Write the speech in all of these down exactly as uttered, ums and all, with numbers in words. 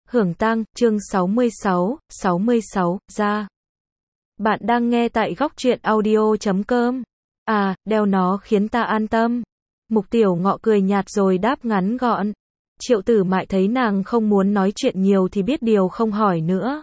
Hưởng tang, chương sáu mươi sáu, sáu mươi sáu, ra. Bạn đang nghe tại góc truyện audio chấm com. À, đeo nó khiến ta an tâm. Mục Tiểu Ngọ cười nhạt rồi đáp ngắn gọn. Triệu Tử Mại thấy nàng không muốn nói chuyện nhiều thì biết điều không hỏi nữa.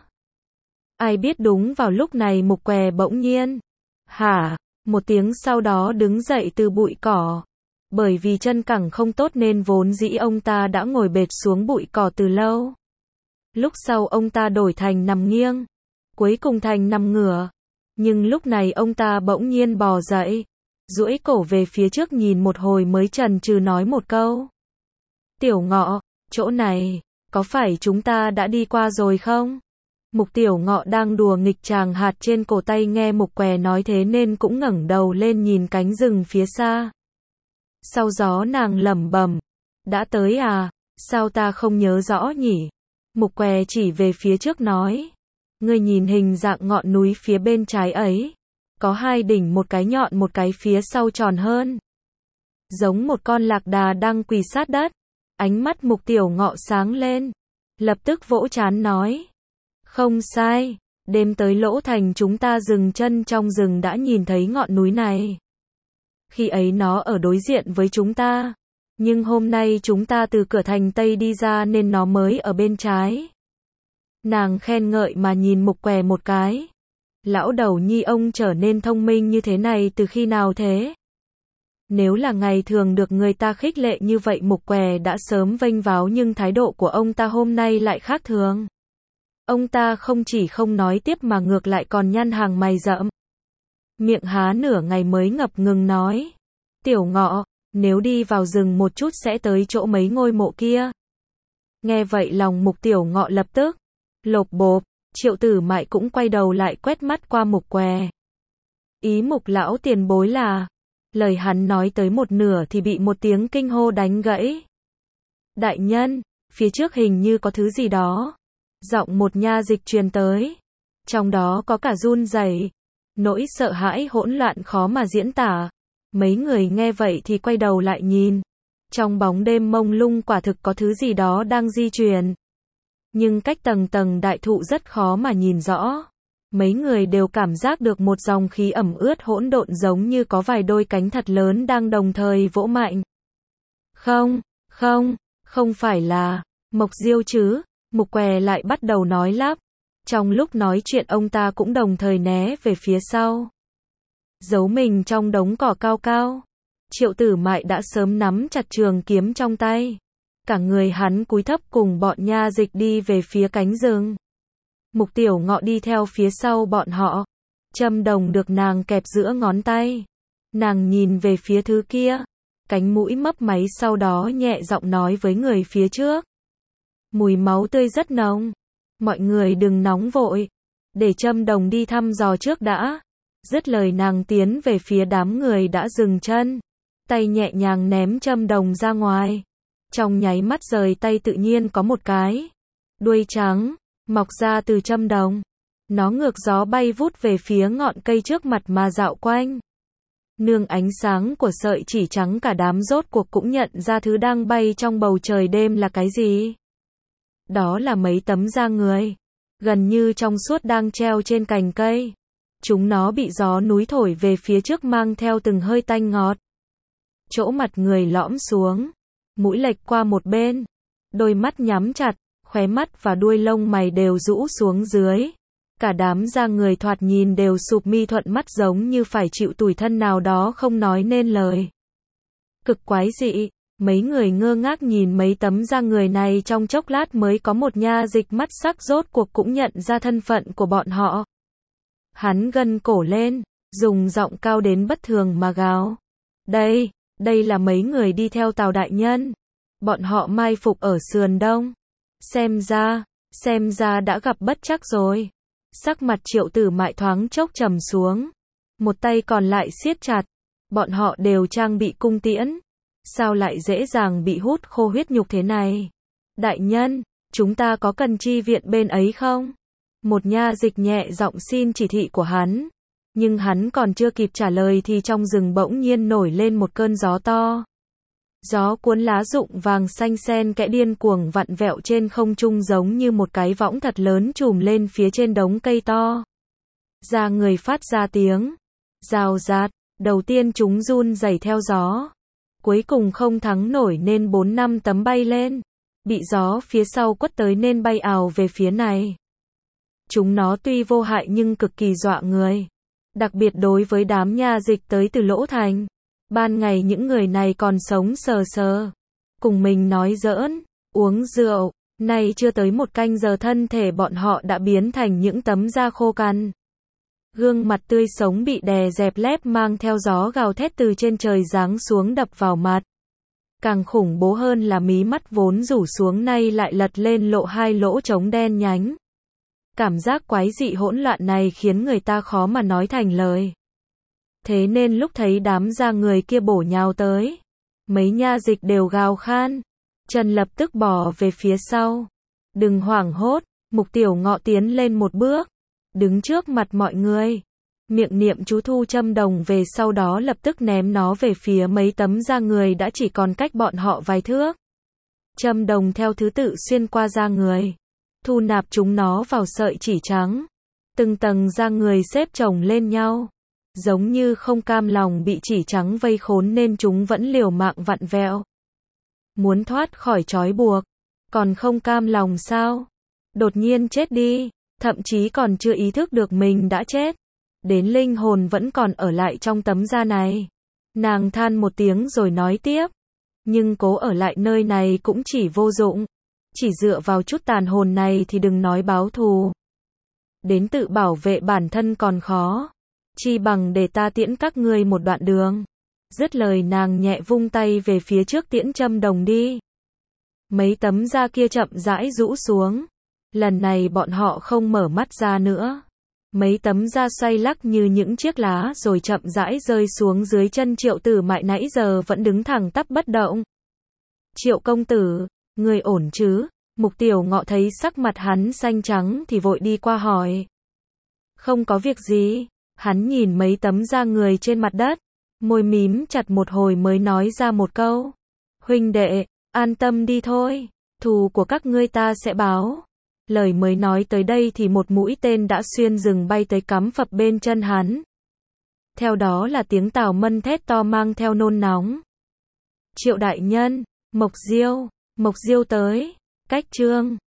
Ai biết đúng vào lúc này Mục Què bỗng nhiên. Hả? Một tiếng sau đó đứng dậy từ bụi cỏ. Bởi vì chân cẳng không tốt nên vốn dĩ ông ta đã ngồi bệt xuống bụi cỏ từ lâu. Lúc sau ông ta đổi thành nằm nghiêng, cuối cùng thành nằm ngửa. Nhưng lúc này ông ta bỗng nhiên bò dậy, duỗi cổ về phía trước nhìn một hồi mới chần chừ nói một câu. Tiểu Ngọ, chỗ này, có phải chúng ta đã đi qua rồi không? Mục Tiểu Ngọ đang đùa nghịch chàng hạt trên cổ tay nghe Mục Què nói thế nên cũng ngẩng đầu lên nhìn cánh rừng phía xa. Sau gió nàng lẩm bẩm, đã tới à, sao ta không nhớ rõ nhỉ? Mục Què chỉ về phía trước nói, ngươi nhìn hình dạng ngọn núi phía bên trái ấy, có hai đỉnh, một cái nhọn một cái phía sau tròn hơn, giống một con lạc đà đang quỳ sát đất. Ánh mắt Mục Tiểu Ngọ sáng lên, lập tức vỗ trán nói, không sai, đêm tới Lỗ Thành chúng ta dừng chân trong rừng đã nhìn thấy ngọn núi này. Khi ấy nó ở đối diện với chúng ta, nhưng hôm nay chúng ta từ cửa thành Tây đi ra nên nó mới ở bên trái. Nàng khen ngợi mà nhìn Mục Què một cái. Lão đầu nhi ông trở nên thông minh như thế này từ khi nào thế? Nếu là ngày thường được người ta khích lệ như vậy Mục Què đã sớm vênh váo, nhưng thái độ của ông ta hôm nay lại khác thường. Ông ta không chỉ không nói tiếp mà ngược lại còn nhăn hàng mày rậm. Miệng há nửa ngày mới ngập ngừng nói, Tiểu Ngọ, nếu đi vào rừng một chút sẽ tới chỗ mấy ngôi mộ kia. Nghe vậy lòng Mục Tiểu Ngọ lập tức lộp bộp. Triệu Tử Mại cũng quay đầu lại quét mắt qua Mục Què. Ý Mục lão tiền bối là, lời hắn nói tới một nửa thì bị một tiếng kinh hô đánh gãy. Đại nhân, phía trước hình như có thứ gì đó. Giọng một nha dịch truyền tới, trong đó có cả run rẩy, nỗi sợ hãi hỗn loạn khó mà diễn tả. Mấy người nghe vậy thì quay đầu lại nhìn. Trong bóng đêm mông lung quả thực có thứ gì đó đang di chuyển. Nhưng cách tầng tầng đại thụ rất khó mà nhìn rõ. Mấy người đều cảm giác được một dòng khí ẩm ướt hỗn độn giống như có vài đôi cánh thật lớn đang đồng thời vỗ mạnh. Không, không, không phải là Mộc Diêu chứ? Mục Què lại bắt đầu nói lắp. Trong lúc nói chuyện ông ta cũng đồng thời né về phía sau, giấu mình trong đống cỏ cao cao. Triệu Tử Mại đã sớm nắm chặt trường kiếm trong tay. Cả người hắn cúi thấp cùng bọn nha dịch đi về phía cánh rừng. Mục Tiểu Ngọ đi theo phía sau bọn họ. Châm đồng được nàng kẹp giữa ngón tay. Nàng nhìn về phía thứ kia. Cánh mũi mấp máy sau đó nhẹ giọng nói với người phía trước. Mùi máu tươi rất nồng. Mọi người đừng nóng vội. Để châm đồng đi thăm dò trước đã. Dứt lời nàng tiến về phía đám người đã dừng chân. Tay nhẹ nhàng ném châm đồng ra ngoài. Trong nháy mắt rời tay tự nhiên có một cái đuôi trắng mọc ra từ châm đồng. Nó ngược gió bay vút về phía ngọn cây trước mặt mà dạo quanh. Nương ánh sáng của sợi chỉ trắng cả đám rốt cuộc cũng nhận ra thứ đang bay trong bầu trời đêm là cái gì. Đó là mấy tấm da người, gần như trong suốt đang treo trên cành cây. Chúng nó bị gió núi thổi về phía trước mang theo từng hơi tanh ngọt. Chỗ mặt người lõm xuống, mũi lệch qua một bên, đôi mắt nhắm chặt, khóe mắt và đuôi lông mày đều rũ xuống dưới. Cả đám da người thoạt nhìn đều sụp mi thuận mắt giống như phải chịu tủi thân nào đó không nói nên lời. Cực quái dị, mấy người ngơ ngác nhìn mấy tấm da người này trong chốc lát mới có một nha dịch mắt sắc rốt cuộc cũng nhận ra thân phận của bọn họ. Hắn gân cổ lên, dùng giọng cao đến bất thường mà gào. Đây, đây là mấy người đi theo Tào đại nhân. Bọn họ mai phục ở sườn đông. Xem ra, xem ra đã gặp bất trắc rồi. Sắc mặt Triệu Tử Mại thoáng chốc trầm xuống. Một tay còn lại siết chặt. Bọn họ đều trang bị cung tiễn. Sao lại dễ dàng bị hút khô huyết nhục thế này? Đại nhân, chúng ta có cần chi viện bên ấy không? Một nha dịch nhẹ giọng xin chỉ thị của hắn. Nhưng hắn còn chưa kịp trả lời thì trong rừng bỗng nhiên nổi lên một cơn gió to. Gió cuốn lá rụng vàng xanh xen kẽ điên cuồng vặn vẹo trên không trung giống như một cái võng thật lớn trùm lên phía trên đống cây to. Da người phát ra tiếng rào rạt, đầu tiên chúng run rẩy theo gió. Cuối cùng không thắng nổi nên bốn năm tấm bay lên. Bị gió phía sau quất tới nên bay ào về phía này. Chúng nó tuy vô hại nhưng cực kỳ dọa người. Đặc biệt đối với đám nha dịch tới từ Lỗ Thành. Ban ngày những người này còn sống sờ sờ. Cùng mình nói giỡn, uống rượu. Nay chưa tới một canh giờ thân thể bọn họ đã biến thành những tấm da khô cằn. Gương mặt tươi sống bị đè dẹp lép mang theo gió gào thét từ trên trời giáng xuống đập vào mặt. Càng khủng bố hơn là mí mắt vốn rủ xuống nay lại lật lên lộ hai lỗ trống đen nhánh. Cảm giác quái dị hỗn loạn này khiến người ta khó mà nói thành lời. Thế nên lúc thấy đám da người kia bổ nhào tới, mấy nha dịch đều gào khan. Trần lập tức bỏ về phía sau. Đừng hoảng hốt, Mục Tiểu Ngọ tiến lên một bước, đứng trước mặt mọi người. Miệng niệm chú thu châm đồng về sau đó lập tức ném nó về phía mấy tấm da người đã chỉ còn cách bọn họ vài thước. Châm đồng theo thứ tự xuyên qua da người, thu nạp chúng nó vào sợi chỉ trắng. Từng tầng da người xếp chồng lên nhau. Giống như không cam lòng bị chỉ trắng vây khốn nên chúng vẫn liều mạng vặn vẹo. Muốn thoát khỏi trói buộc. Còn không cam lòng sao? Đột nhiên chết đi. Thậm chí còn chưa ý thức được mình đã chết. Đến linh hồn vẫn còn ở lại trong tấm da này. Nàng than một tiếng rồi nói tiếp. Nhưng cố ở lại nơi này cũng chỉ vô dụng. Chỉ dựa vào chút tàn hồn này thì đừng nói báo thù. Đến tự bảo vệ bản thân còn khó. Chi bằng để ta tiễn các ngươi một đoạn đường. Dứt lời nàng nhẹ vung tay về phía trước tiễn châm đồng đi. Mấy tấm da kia chậm rãi rũ xuống. Lần này bọn họ không mở mắt ra nữa. Mấy tấm da xoay lắc như những chiếc lá rồi chậm rãi rơi xuống dưới chân Triệu Tử Mại nãy giờ vẫn đứng thẳng tắp bất động. Triệu công tử, người ổn chứ? Mục Tiểu Ngọ thấy sắc mặt hắn xanh trắng thì vội đi qua hỏi. Không có việc gì. Hắn nhìn mấy tấm da người trên mặt đất, môi mím chặt một hồi mới nói ra một câu. Huynh đệ, an tâm đi thôi, thù của các ngươi ta sẽ báo. Lời mới nói tới đây thì một mũi tên đã xuyên rừng bay tới cắm phập bên chân hắn. Theo đó là tiếng Tào Mân thét to mang theo nôn nóng. Triệu đại nhân, Mộc Diêu, Mộc Diêu tới, cách chương.